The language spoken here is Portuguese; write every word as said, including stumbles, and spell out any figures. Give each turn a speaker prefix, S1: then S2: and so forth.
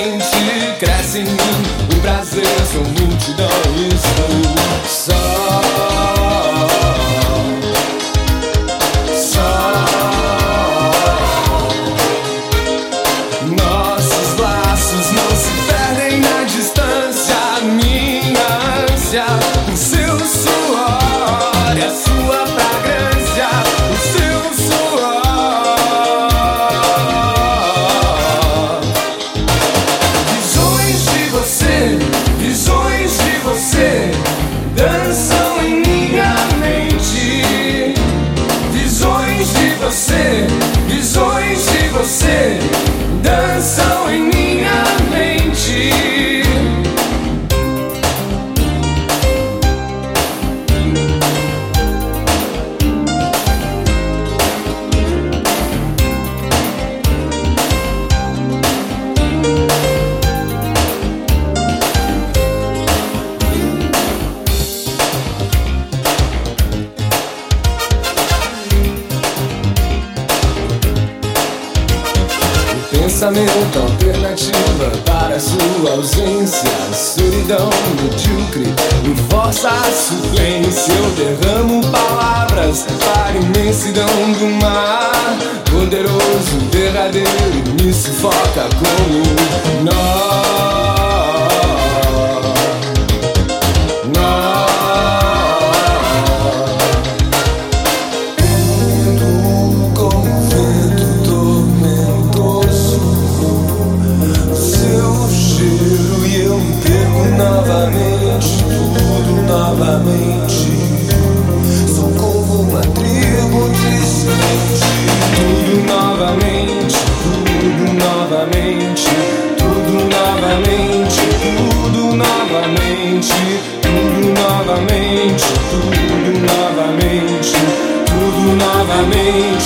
S1: mente, cresce em mim o prazer, sou multidão, estou só, só. Nossos laços não se perdem na distância, minha ânsia, o seu suor e a sua fragrância, o seu suor. Visões de você, visões de você dançam em minha mente. Visões de você, visões de você dançam em minha mente. Pensamento, alternativa para sua ausência. Solidão medíocre me força a suplência. Eu derramo palavras para a imensidão do mar. Poderoso, derradeiro, me sufoca como nó. Novamente, tudo novamente. Sou como uma tribo distante. Tudo novamente, tudo novamente. Tudo novamente, tudo novamente. Tudo novamente, tudo novamente. Tudo novamente.